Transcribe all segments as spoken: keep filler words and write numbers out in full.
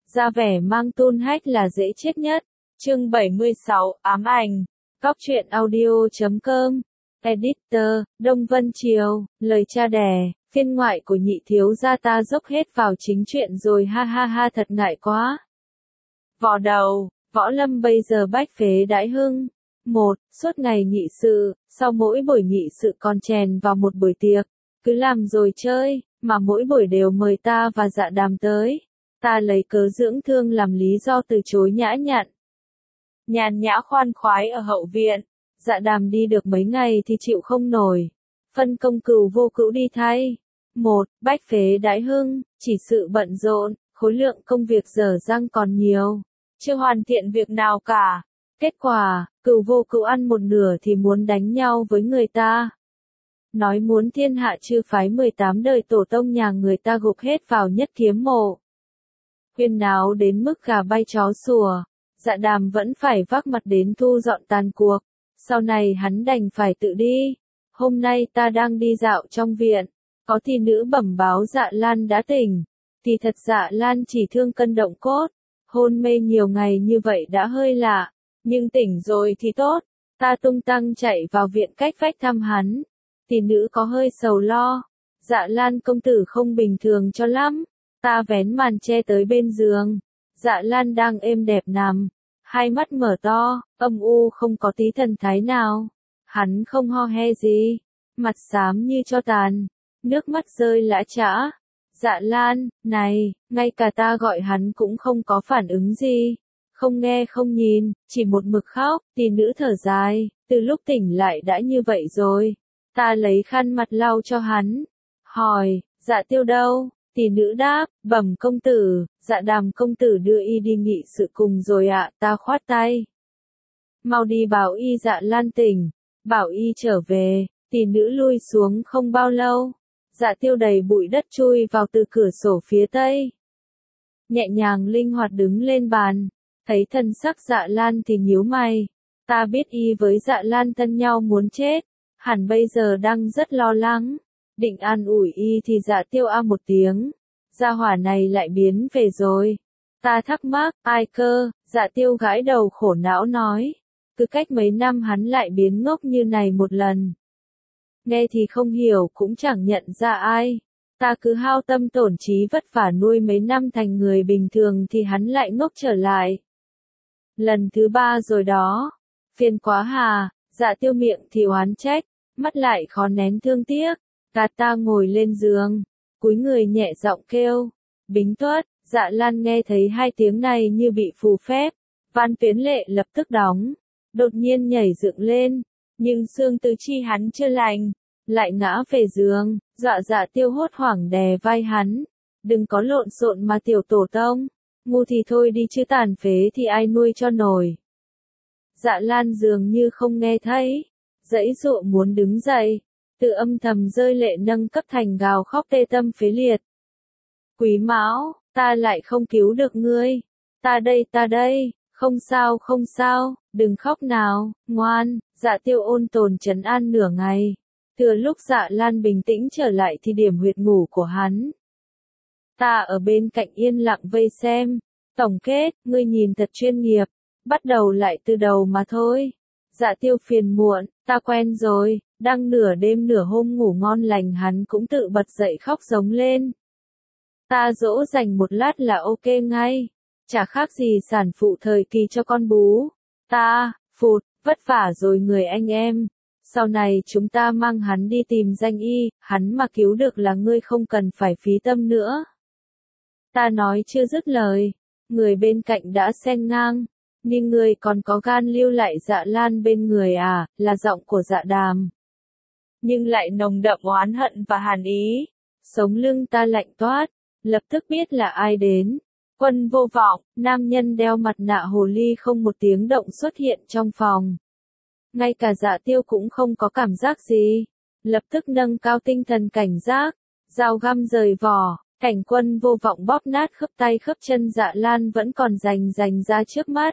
ra vẻ mang tôn hách là dễ chết nhất. Chương bảy mươi sáu, ám ảnh. Góc truyện audio chấm com. Editor, Đông Vân Triều, lời cha đẻ, phiên ngoại của nhị thiếu gia ta dốc hết vào chính chuyện rồi ha ha ha thật ngại quá. Vò đầu, võ lâm bây giờ bách phế đãi hưng. Một, suốt ngày nghị sự, sau mỗi buổi nghị sự còn chèn vào một buổi tiệc, cứ làm rồi chơi, mà mỗi buổi đều mời ta và Dạ Đàm tới. Ta lấy cớ dưỡng thương làm lý do từ chối nhã nhặn. Nhàn nhã khoan khoái ở hậu viện, Dạ Đàm đi được mấy ngày thì chịu không nổi. Phân công cừu vô cữu đi thay. Một, bách phế đãi hưng, chỉ sự bận rộn, khối lượng công việc dở dang còn nhiều, chưa hoàn thiện việc nào cả. Kết quả, cừu vô cữu ăn một nửa thì muốn đánh nhau với người ta. Nói muốn thiên hạ chư phái mười tám đời tổ tông nhà người ta gục hết vào nhất kiếm mộ. Huyên náo đến mức gà bay chó sủa, Dạ Đàm vẫn phải vác mặt đến thu dọn tàn cuộc. Sau này hắn đành phải tự đi. Hôm nay ta đang đi dạo trong viện, có thị nữ bẩm báo Dạ Lan đã tỉnh. Thì thật Dạ Lan chỉ thương cân động cốt, hôn mê nhiều ngày như vậy đã hơi lạ, nhưng tỉnh rồi thì tốt. Ta tung tăng chạy vào viện cách vách thăm hắn. Thị nữ có hơi sầu lo. Dạ Lan công tử không bình thường cho lắm. Ta vén màn che tới bên giường. Dạ Lan đang êm đẹp nằm, hai mắt mở to, âm u không có tí thần thái nào. Hắn không ho he gì, mặt xám như tro tàn, nước mắt rơi lã chã. Dạ Lan, này, ngay cả ta gọi hắn cũng không có phản ứng gì, không nghe không nhìn, chỉ một mực khóc. Tỷ nữ thở dài, từ lúc tỉnh lại đã như vậy rồi. Ta lấy khăn mặt lau cho hắn, hỏi, Dạ Tiêu đâu? Tỷ nữ đáp, bẩm công tử, Dạ Đàm công tử đưa y đi nghị sự cùng rồi ạ. Ta khoát tay, mau đi bảo y Dạ Lan tỉnh, bảo y trở về. Tỷ nữ lui xuống không bao lâu, Dạ Tiêu đầy bụi đất chui vào từ cửa sổ phía tây, nhẹ nhàng linh hoạt đứng lên bàn, thấy thân sắc Dạ Lan thì nhíu mày. Ta biết y với Dạ Lan thân nhau muốn chết, hẳn bây giờ đang rất lo lắng. Định an ủi y thì Dạ Tiêu a một tiếng, gia hỏa này lại biến về rồi. Ta thắc mắc, ai cơ? Dạ Tiêu gãi đầu khổ não nói, cứ cách mấy năm hắn lại biến ngốc như này một lần. Nghe thì không hiểu cũng chẳng nhận ra ai. Ta cứ hao tâm tổn trí vất vả nuôi mấy năm thành người bình thường thì hắn lại ngốc trở lại. Lần thứ ba rồi đó. Phiền quá hà. Dạ Tiêu miệng thì oán trách, mắt lại khó nén thương tiếc. Gạt ta ngồi lên giường, cúi người nhẹ giọng kêu, Bính Tuất. Dạ Lan nghe thấy hai tiếng này như bị phù phép, van tuyến lệ lập tức đóng, đột nhiên nhảy dựng lên, nhưng xương tứ chi hắn chưa lành, lại ngã về giường. Dọa Dạ Tiêu hốt hoảng đè vai hắn, đừng có lộn xộn mà tiểu tổ tông, ngu thì thôi đi chứ tàn phế thì ai nuôi cho nổi. Dạ Lan dường như không nghe thấy, giãy giụa muốn đứng dậy, tự âm thầm rơi lệ nâng cấp thành gào khóc tê tâm phế liệt. Quý Mão, ta lại không cứu được ngươi. Ta đây ta đây, không sao không sao, đừng khóc nào, ngoan. Dạ Tiêu ôn tồn trấn an nửa ngày. Thừa lúc Dạ Lan bình tĩnh trở lại thì điểm huyệt ngủ của hắn. Ta ở bên cạnh yên lặng vây xem. Tổng kết, ngươi nhìn thật chuyên nghiệp, bắt đầu lại từ đầu mà thôi. Dạ Tiêu phiền muộn, ta quen rồi. Đang nửa đêm nửa hôm ngủ ngon lành hắn cũng tự bật dậy khóc giống lên. Ta dỗ dành một lát là ok ngay, chả khác gì sản phụ thời kỳ cho con bú. Ta, phụt, vất vả rồi người anh em. Sau này chúng ta mang hắn đi tìm danh y, hắn mà cứu được là ngươi không cần phải phí tâm nữa. Ta nói chưa dứt lời, người bên cạnh đã xen ngang, nhưng ngươi còn có gan lưu lại Dạ Lan bên người à? Là giọng của Dạ Đàm, nhưng lại nồng đậm oán hận và hàn ý. Sống lưng ta lạnh toát, lập tức biết là ai đến. Quân Vô Vọng, nam nhân đeo mặt nạ hồ ly không một tiếng động xuất hiện trong phòng. Ngay cả Dạ Tiêu cũng không có cảm giác gì, lập tức nâng cao tinh thần cảnh giác, dao găm rời vỏ. Cảnh Quân Vô Vọng bóp nát khớp tay khớp chân Dạ Lan vẫn còn rành rành ra trước mắt.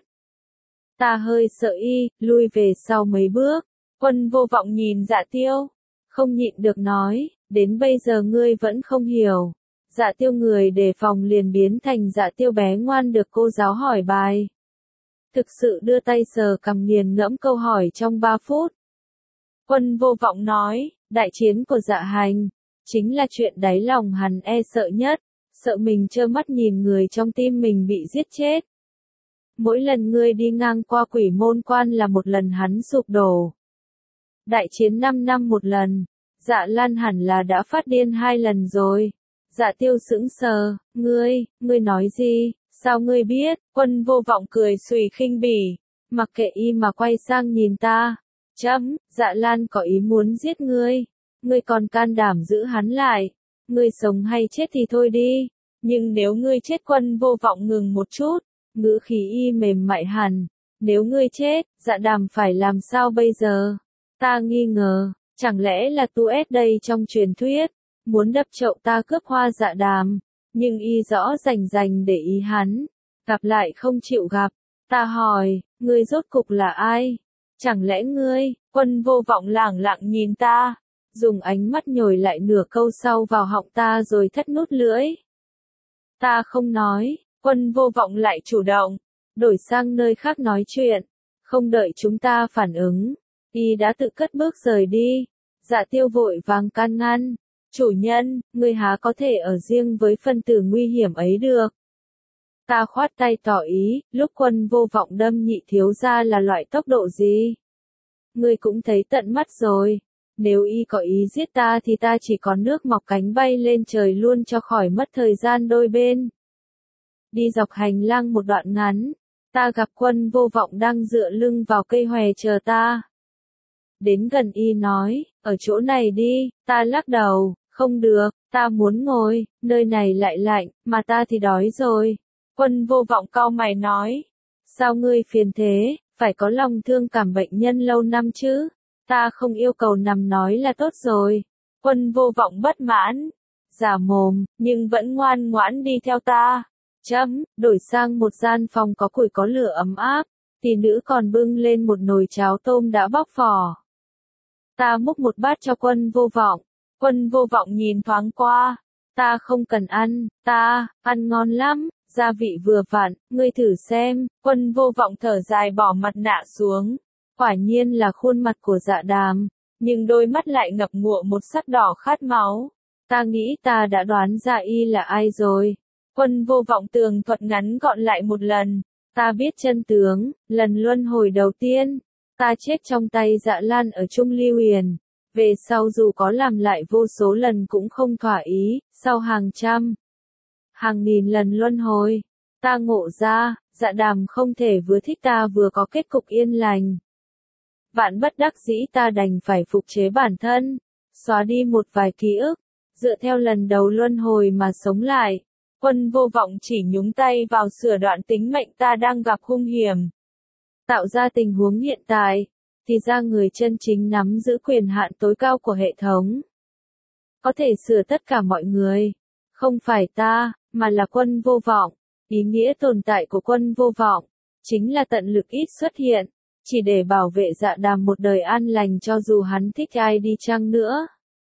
Ta hơi sợ y, lui về sau mấy bước. Quân Vô Vọng nhìn Dạ Tiêu, không nhịn được nói, đến bây giờ ngươi vẫn không hiểu. Dạ Tiêu người đề phòng liền biến thành Dạ Tiêu bé ngoan được cô giáo hỏi bài. Thực sự đưa tay sờ cằm nghiền ngẫm câu hỏi trong ba phút. Quân Vô Vọng nói, đại chiến của Dạ Hành, chính là chuyện đáy lòng hắn e sợ nhất, sợ mình trơ mắt nhìn người trong tim mình bị giết chết. Mỗi lần ngươi đi ngang qua Quỷ Môn Quan là một lần hắn sụp đổ. Đại chiến năm năm một lần, Dạ Lan hẳn là đã phát điên hai lần rồi. Dạ Tiêu sững sờ, ngươi, ngươi nói gì, sao ngươi biết? Quân Vô Vọng cười xùy khinh bỉ, mặc kệ y mà quay sang nhìn ta. Chấm, Dạ Lan có ý muốn giết ngươi, ngươi còn can đảm giữ hắn lại. Ngươi sống hay chết thì thôi đi, nhưng nếu ngươi chết. Quân Vô Vọng ngừng một chút, ngữ khí y mềm mại hẳn. Nếu ngươi chết, Dạ Đàm phải làm sao bây giờ? Ta nghi ngờ, chẳng lẽ là tu ép đây trong truyền thuyết, muốn đập chậu ta cướp Hoa Dạ Đàm, nhưng y rõ rành rành để ý hắn, gặp lại không chịu gặp. Ta hỏi, ngươi rốt cục là ai? Chẳng lẽ ngươi? Quân Vô Vọng lẳng lặng nhìn ta, dùng ánh mắt nhồi lại nửa câu sau vào họng ta rồi thất nút lưỡi. Ta không nói. Quân Vô Vọng lại chủ động, đổi sang nơi khác nói chuyện, không đợi chúng ta phản ứng, y đã tự cất bước rời đi. Dạ Tiêu vội vàng can ngăn, chủ nhân, ngươi há có thể ở riêng với phân tử nguy hiểm ấy được. Ta khoát tay tỏ ý, lúc Quân Vô Vọng đâm Nhị thiếu gia là loại tốc độ gì? Ngươi cũng thấy tận mắt rồi, nếu y có ý giết ta thì ta chỉ còn nước mọc cánh bay lên trời luôn cho khỏi mất thời gian đôi bên. Đi dọc hành lang một đoạn ngắn, ta gặp Quân Vô Vọng đang dựa lưng vào cây hòe chờ ta. Đến gần y nói, ở chỗ này đi. Ta lắc đầu, không được, ta muốn ngồi, nơi này lại lạnh, mà ta thì đói rồi. Quân Vô Vọng cau mày nói, sao ngươi phiền thế, phải có lòng thương cảm bệnh nhân lâu năm chứ. Ta không yêu cầu nằm nói là tốt rồi. Quân Vô Vọng bất mãn, giả mồm, nhưng vẫn ngoan ngoãn đi theo ta. Chấm, đổi sang một gian phòng có củi có lửa ấm áp, tỷ nữ còn bưng lên một nồi cháo tôm đã bóc vỏ. Ta múc một bát cho Quân Vô Vọng. Quân Vô Vọng nhìn thoáng qua. Ta không cần ăn, ta, ăn ngon lắm, gia vị vừa vặn, ngươi thử xem. Quân Vô Vọng thở dài bỏ mặt nạ xuống. Quả nhiên là khuôn mặt của Dạ Đàm, nhưng đôi mắt lại ngập ngụa một sắc đỏ khát máu. Ta nghĩ ta đã đoán ra y là ai rồi. Quân Vô Vọng tường thuật ngắn gọn lại một lần. Ta biết chân tướng, lần luân hồi đầu tiên, ta chết trong tay Dạ Lan ở Trung Lưu Huyền. Về sau dù có làm lại vô số lần cũng không thỏa ý, sau hàng trăm, hàng nghìn lần luân hồi, ta ngộ ra, Dạ Đàm không thể vừa thích ta vừa có kết cục yên lành. Vạn bất đắc dĩ ta đành phải phục chế bản thân, xóa đi một vài ký ức, dựa theo lần đầu luân hồi mà sống lại. Quân Vô Vọng chỉ nhúng tay vào sửa đoạn tính mệnh ta đang gặp hung hiểm. Tạo ra tình huống hiện tại, thì ra người chân chính nắm giữ quyền hạn tối cao của hệ thống. Có thể sửa tất cả mọi người, không phải ta, mà là Quân Vô Vọng. Ý nghĩa tồn tại của Quân Vô Vọng, chính là tận lực ít xuất hiện, chỉ để bảo vệ Dạ Đàm một đời an lành cho dù hắn thích ai đi chăng nữa.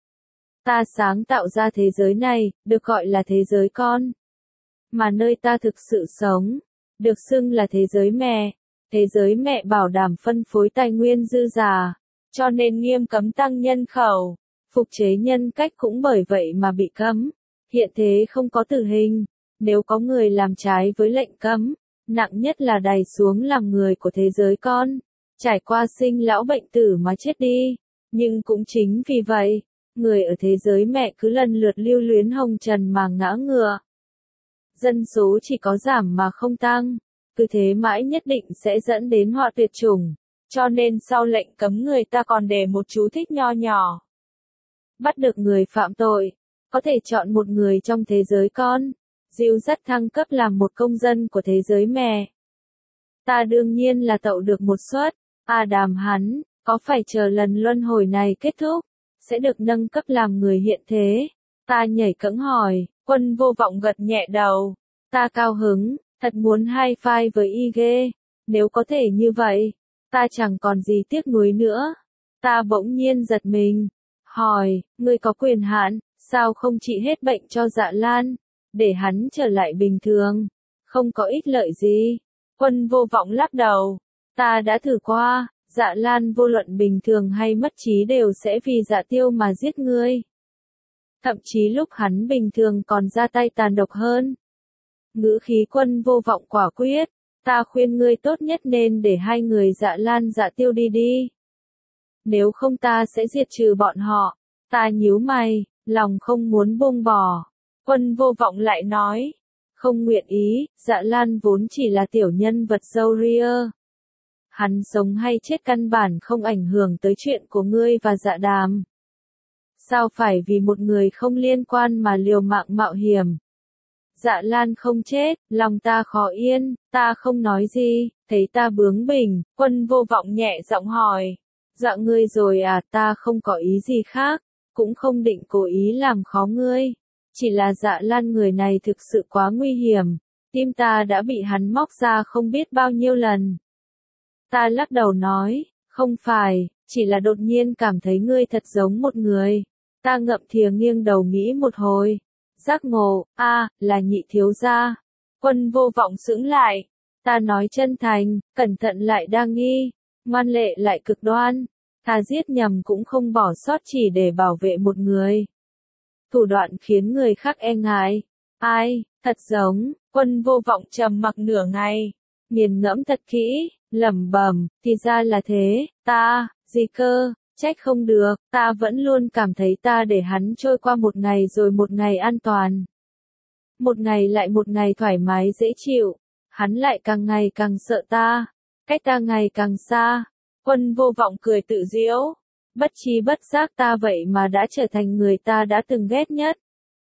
Ta sáng tạo ra thế giới này, được gọi là thế giới con. Mà nơi ta thực sự sống, được xưng là thế giới mẹ. Thế giới mẹ bảo đảm phân phối tài nguyên dư giả, cho nên nghiêm cấm tăng nhân khẩu. Phục chế nhân cách cũng bởi vậy mà bị cấm. Hiện thế không có tử hình. Nếu có người làm trái với lệnh cấm, nặng nhất là đày xuống làm người của thế giới con, trải qua sinh lão bệnh tử mà chết đi. Nhưng cũng chính vì vậy, người ở thế giới mẹ cứ lần lượt lưu luyến hồng trần mà ngã ngựa. Dân số chỉ có giảm mà không tăng, cứ thế mãi nhất định sẽ dẫn đến họa tuyệt chủng. Cho nên sau lệnh cấm người ta còn để một chú thích nho nhỏ. Bắt được người phạm tội, có thể chọn một người trong thế giới con, dìu dắt thăng cấp làm một công dân của thế giới mẹ. Ta đương nhiên là tậu được một suất. À đàm hắn, có phải chờ lần luân hồi này kết thúc, sẽ được nâng cấp làm người hiện thế? Ta nhảy cẫng hỏi. Quân Vô Vọng gật nhẹ đầu. Ta cao hứng, thật muốn hai phai với y ghê. Nếu có thể như vậy, ta chẳng còn gì tiếc nuối nữa. Ta bỗng nhiên giật mình, hỏi, ngươi có quyền hạn, Sao không trị hết bệnh cho Dạ Lan, để hắn trở lại bình thường? Không có ích lợi gì. Quân Vô Vọng lắc đầu. Ta đã thử qua, Dạ Lan vô luận bình thường hay mất trí đều sẽ vì Dạ Tiêu mà giết ngươi. Thậm chí lúc hắn bình thường còn ra tay tàn độc hơn. Ngữ khí Quân Vô Vọng quả quyết. Ta khuyên ngươi tốt nhất nên để hai người Dạ Lan Dạ Tiêu đi đi. Nếu không ta sẽ diệt trừ bọn họ. Ta nhíu mày, lòng không muốn buông bỏ. Quân Vô Vọng lại nói. Không nguyện ý, Dạ Lan vốn chỉ là tiểu nhân vật dâu ria. Hắn sống hay chết căn bản không ảnh hưởng tới chuyện của ngươi và Dạ Đàm. Sao phải vì một người không liên quan mà liều mạng mạo hiểm? Dạ Lan không chết, lòng ta khó yên, ta không nói gì, thấy ta bướng bỉnh, Quân Vô Vọng nhẹ giọng hỏi. Dạ ngươi rồi à, ta không có ý gì khác, cũng không định cố ý làm khó ngươi. Chỉ là Dạ Lan người này thực sự quá nguy hiểm, tim ta đã bị hắn móc ra không biết bao nhiêu lần. Ta lắc đầu nói, không phải, chỉ là đột nhiên cảm thấy ngươi thật giống một người. Ta ngậm thìa nghiêng đầu nghĩ một hồi. Giác ngộ, a, à, là Nhị thiếu gia. Quân Vô Vọng sững lại. Ta nói chân thành, cẩn thận lại đa nghi, ngoan lệ lại cực đoan. Thà giết nhầm cũng không bỏ sót chỉ để bảo vệ một người. Thủ đoạn khiến người khác e ngại. Ai, thật giống. Quân Vô Vọng trầm mặc nửa ngày, nghiền ngẫm thật kỹ, lẩm bẩm, thì ra là thế, ta, gì cơ, trách không được, ta vẫn luôn cảm thấy ta để hắn trôi qua một ngày rồi một ngày an toàn. Một ngày lại một ngày thoải mái dễ chịu, hắn lại càng ngày càng sợ ta, cách ta ngày càng xa. Quân Vô Vọng cười tự giễu, bất tri bất giác ta vậy mà đã trở thành người ta đã từng ghét nhất.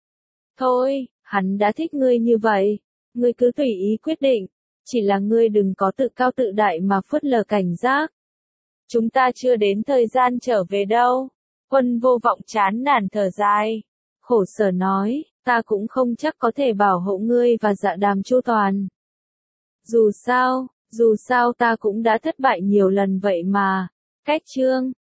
Thôi, hắn đã thích ngươi như vậy, ngươi cứ tùy ý quyết định, chỉ là ngươi đừng có tự cao tự đại mà phớt lờ cảnh giác. Chúng ta chưa đến thời gian trở về đâu. Quân Vô Vọng chán nản thở dài, khổ sở nói, ta cũng không chắc có thể bảo hộ ngươi và Dạ Đàm chu toàn. Dù sao, dù sao ta cũng đã thất bại nhiều lần vậy mà. Cách chương